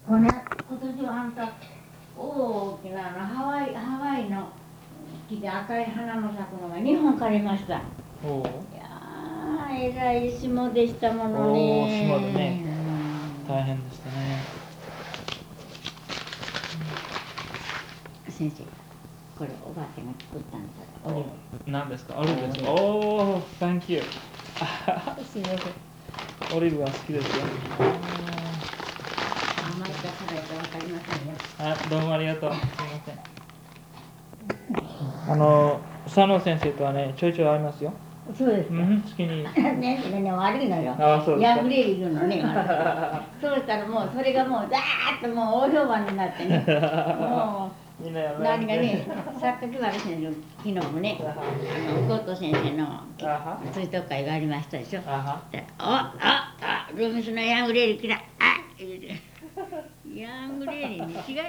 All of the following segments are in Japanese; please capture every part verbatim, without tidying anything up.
これ今年はあんた大きなあのハワイハワイの木で赤い花の咲くのがにほん借りました。 おお。 いやーえらい霜でしたものね。 おお、霜でね。大変でしたね。 先生、これおばあちゃんが作ったんです。オリーブ。 何ですか？オリーブですか？おお、Thank you。すみません。オリーブは好きですよ。 甘いか辛いかわかりませんよ。 はい、どうもありがとう。すみません。あの、佐野先生とはね、ちょいちょい会いますよ。 そうですか。 うん、好きに。 ね、それね、悪いのよ。 あ、そうですか。 ヤングレディーのね、私。そうしたらもう、それがもう、ザーッともう大評判になってね。もう、 みんなやめ何がね、さっき私の昨日もね、あの、ゴッド先生の追悼会がありましたでしょ。あ、あ、あ、ルミスのヤングレディー来た。あ、言うて。ヤングレディーに違いない。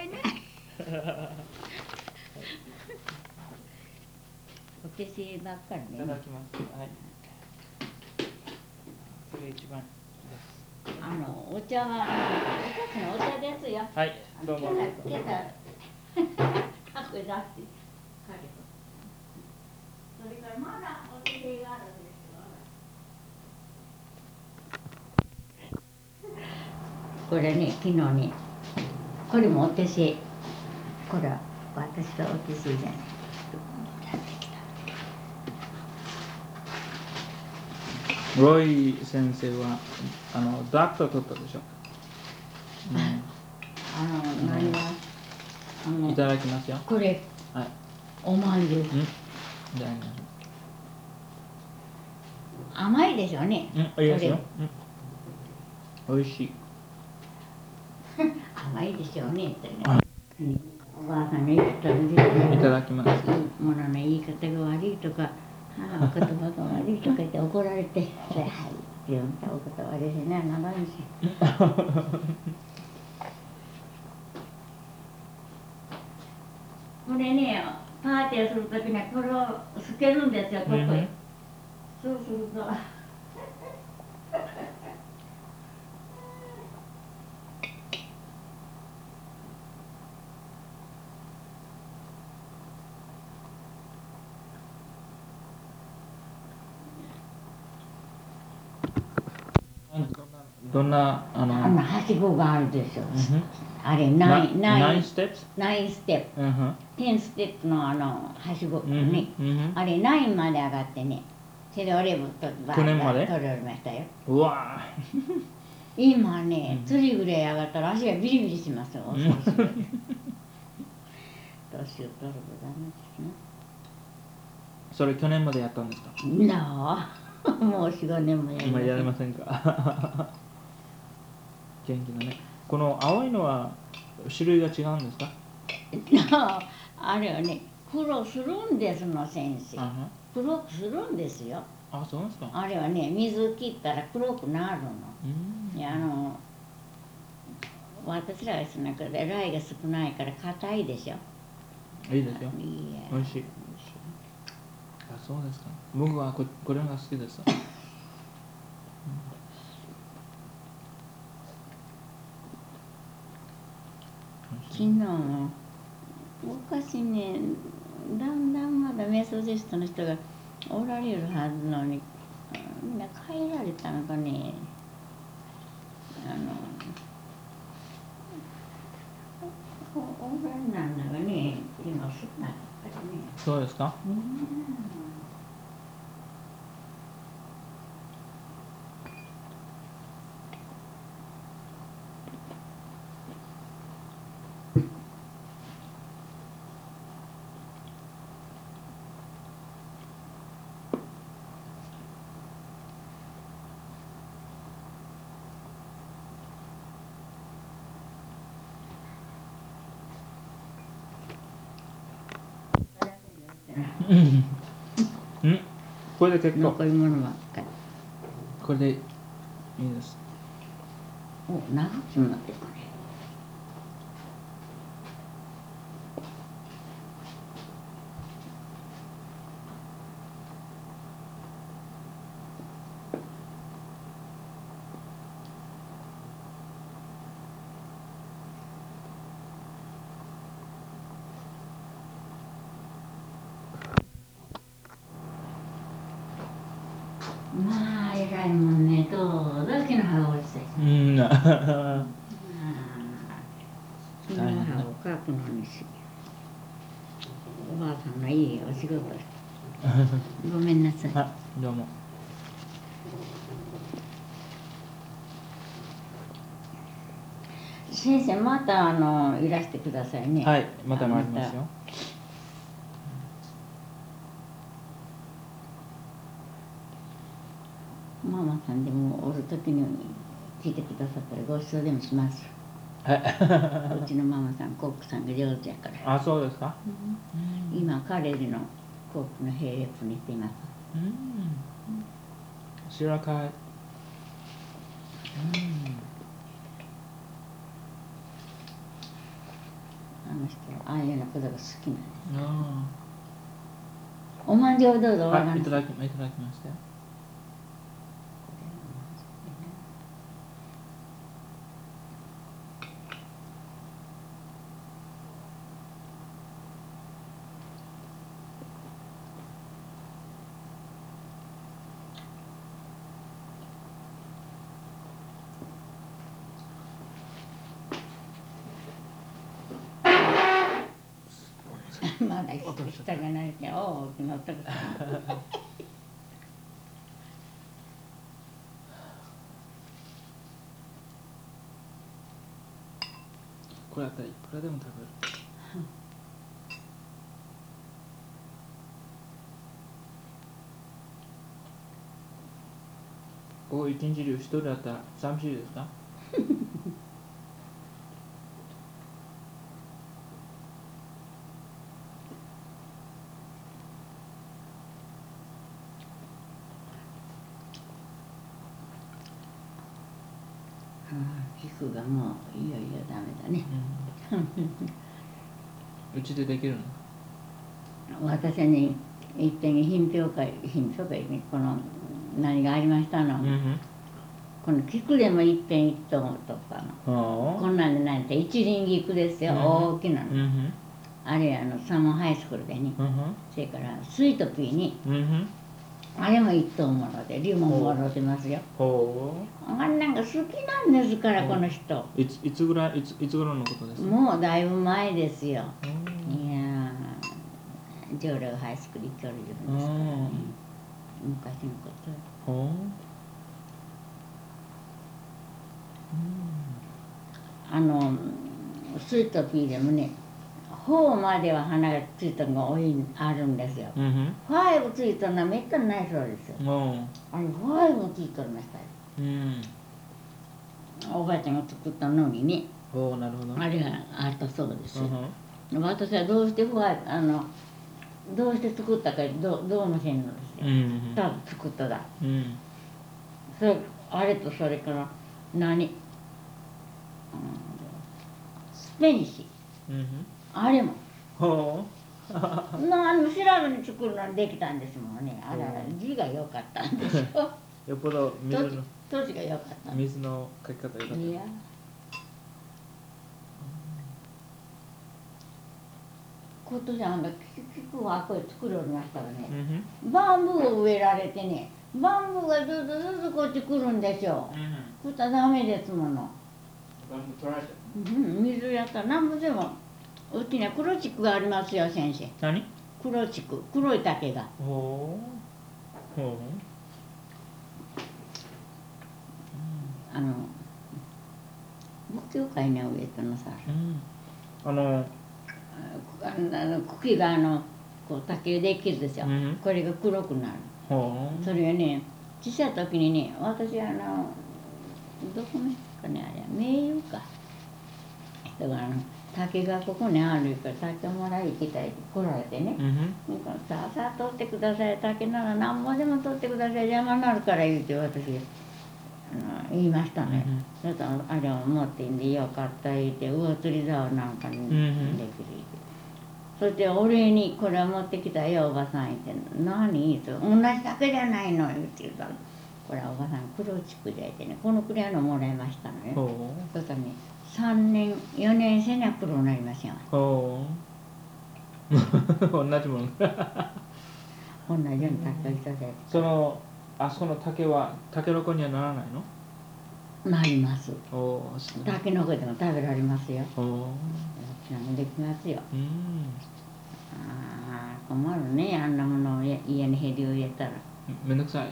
お手製ばっかりね。 いただきます。はい。それ一番です。 あのお茶はお茶のお茶ですよ。 はい、どうも。 今朝今朝タコ出して。それからまだお手製があるんですよ。これね、昨日ね、これもお手製。これは私はお手製じゃない。 ロイ先生はあのダクター取ったでしょ。うん、 あの何があのいただきますよ。 これ、 はい。 おまんじゅう。 うん。いただきます。 甘いでしょうね。 うん、いいですよ。うん。美味しい。 甘いでしょうねってね。おばあさんが言ったらですね。 いただきます。 ものの言い方が悪いとか、母の言葉が悪いとか言って怒られて、それはいって言ったお言葉ですね、長いし。これね、パーティーをするときにこれをつけるんですよ、ここへ。そうすると。 どんなあの。 あのはしごがあるでしょ。 うんあれナインナインステップス。 ナインステップ。 うんテンステップのあのはしごうんね。 うんあれナインまで上がってね。それでオリーブとバ九年までーッと取られましたよ。 うわ今ね、 うん釣りぐらい上がったら足がビリビリしますよ。 うん年を取るとダメですね。 それ去年までやったんですか？ なあ、もうよん、ごねんもやり今やれまん。 せんか？元気だね。この青いのは種類が違うんですか？ なあ、あれはね、黒するんですの先生。黒くするんですよ。 あ、そうですか。 あれはね、水切ったら黒くなるの。いや、あの私らがその中でライが少ないから硬いでしょ。 いいですよ。 いいえ。 美味しい。あ、そうですか。僕はここれが好きです。 昨日も昔ね、だんだんまだメソジストの人がおられるはずのに、みんな帰られたのかね。あのおおらんなんだがね、今少なかったね。 そうですか。 うん。 うん。これで結構。 残り物ばっかり。 これでいいです。 お、長くなってこれ。 まあ偉いもんね、どうだけの葉が落ちてきた。 うんな木の葉をかくのにし、おばあさんがいいお仕事。ごめんなさい。 あ、どうも。 先生、またあのいらしてくださいね。 はい、また参りますよ。 ママさんでもおるときに聞いてくださったらご馳走でもします。 はい。 うちのママさん、コックさんが上手やから。 あ、そうですか。 うん、今、カレルのコックの並列にしています。 うん。白貝。うん。 あの人はああいうようなことが好きなんです。 あおまんじゅうをどうぞおあ。 願いいただき、いただきましたよ。 まだ下がないけど、大きな音が。 これだったらいくらでも食べる。ここ一日中一人だったら寂しいですか？ 皮膚がもういよいよダメだね。 うちでできるの？ 私にいっぺん品評会、品評会にこの何がありましたの。 うんこの菊でもいっぺん一頭とかの。こんなんでないと一輪菊ですよ、大きなの。あれあのサモンハイスクールでね。それからスイートピーに。あれも一頭ものでリモンもろてますよ。あんなんか好きなんですからこの人。 いついつぐらいいついつ頃のことですか？ もうだいぶ前ですよ。いやー、上良ハイスクール行きょるんですからね。昔のこと。あのスイートピーでもね、フォーまでは花がついたのが多いあるんですよ。ファイブついたのはめったにないそうですよ。あれファイブついてましたよ。おばあちゃんが作ったのにね。あれがあったそうですよ。私はどうしてファイブあのどうして作ったかどどうもせんのですよ。ただ作っただ。それあれとそれから何スペニッシュ、あれも何も調べに作るのにできたんですもんね。あらら字が良かったんでしょ。 よっぽど水の土地が良かった。 水の書き方良かった。いや今年あんた菊はこれ作られましたらね、バンブーを植えられてね、バンブーがずっとずつこっち来るんですよ。そしたらダメですもの。うん、水やったらなんぼでもうちには黒竹がありますよ先生。 何？ 黒竹、黒い竹が。 ほう。ほう。 あの仏教界に植えたのさ。 あのあの茎があのこう竹できるですよ。これが黒くなる。それがね、小さい時にね、私あのどこの人かねあれ名優か。だからあの竹がここにあるから竹もらい行きたいって来られてね、さあさあ取ってください、竹なら何ぼでも取ってください、邪魔になるから言うて私あの言いましたね。そしたらあれを持ってんでよかった言うて魚釣り竿なんかにできる言うて、そしてお礼にこれを持ってきたよおばさん言って「何?」言うて「同じ竹じゃないの」言うて言うたら「これはおばさん黒竹で」ってね、このくらいのもらいましたのよ。そしたらねさんねんよねんせには黒になりませんわ。 ほう同じもの同じように竹をいただいて。 そのあそこの竹はタケノコにはならないの？ なります。 おお、そう。 タケノコでも食べられますよ。 おお。 どちらもできますよ。 うん。 ああ、困るね、あんなものを家にヘリを入れたら。 めんどくさい。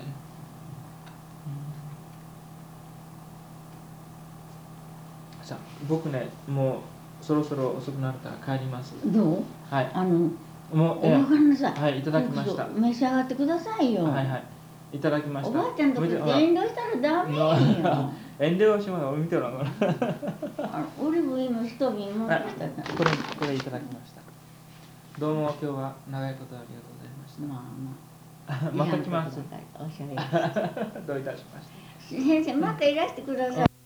さあ、僕ね、もうそろそろ遅くなるから帰ります。 どう？ はい。 あの、 もう、 お分かりなさい。 はい、いただきました。 召し上がってくださいよ。 はいはい。いただきました。 おばあちゃんとこで遠慮したらダメよ。 遠慮します。俺見てるの。 オリーブ今一瓶持ってきたから。 これ、これいただきました。どうも今日は長いことありがとうございました。 まあまあ。 また来ます。 おしゃべり。 どういたしまして。 先生またいらしてください。